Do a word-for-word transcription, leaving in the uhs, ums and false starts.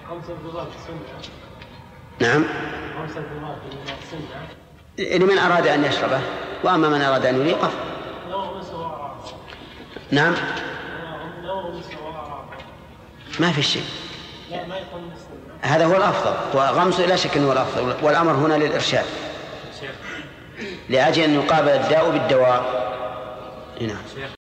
نعم لمن أراد أن يشربه، وأما من أراد أن يريقه نعم ما في شيء، هذا هو الأفضل، وغمسه لا شك أنه هو الأفضل، والأمر هنا للإرشاد لأجل أن يقابل الداء بالدواء. هنا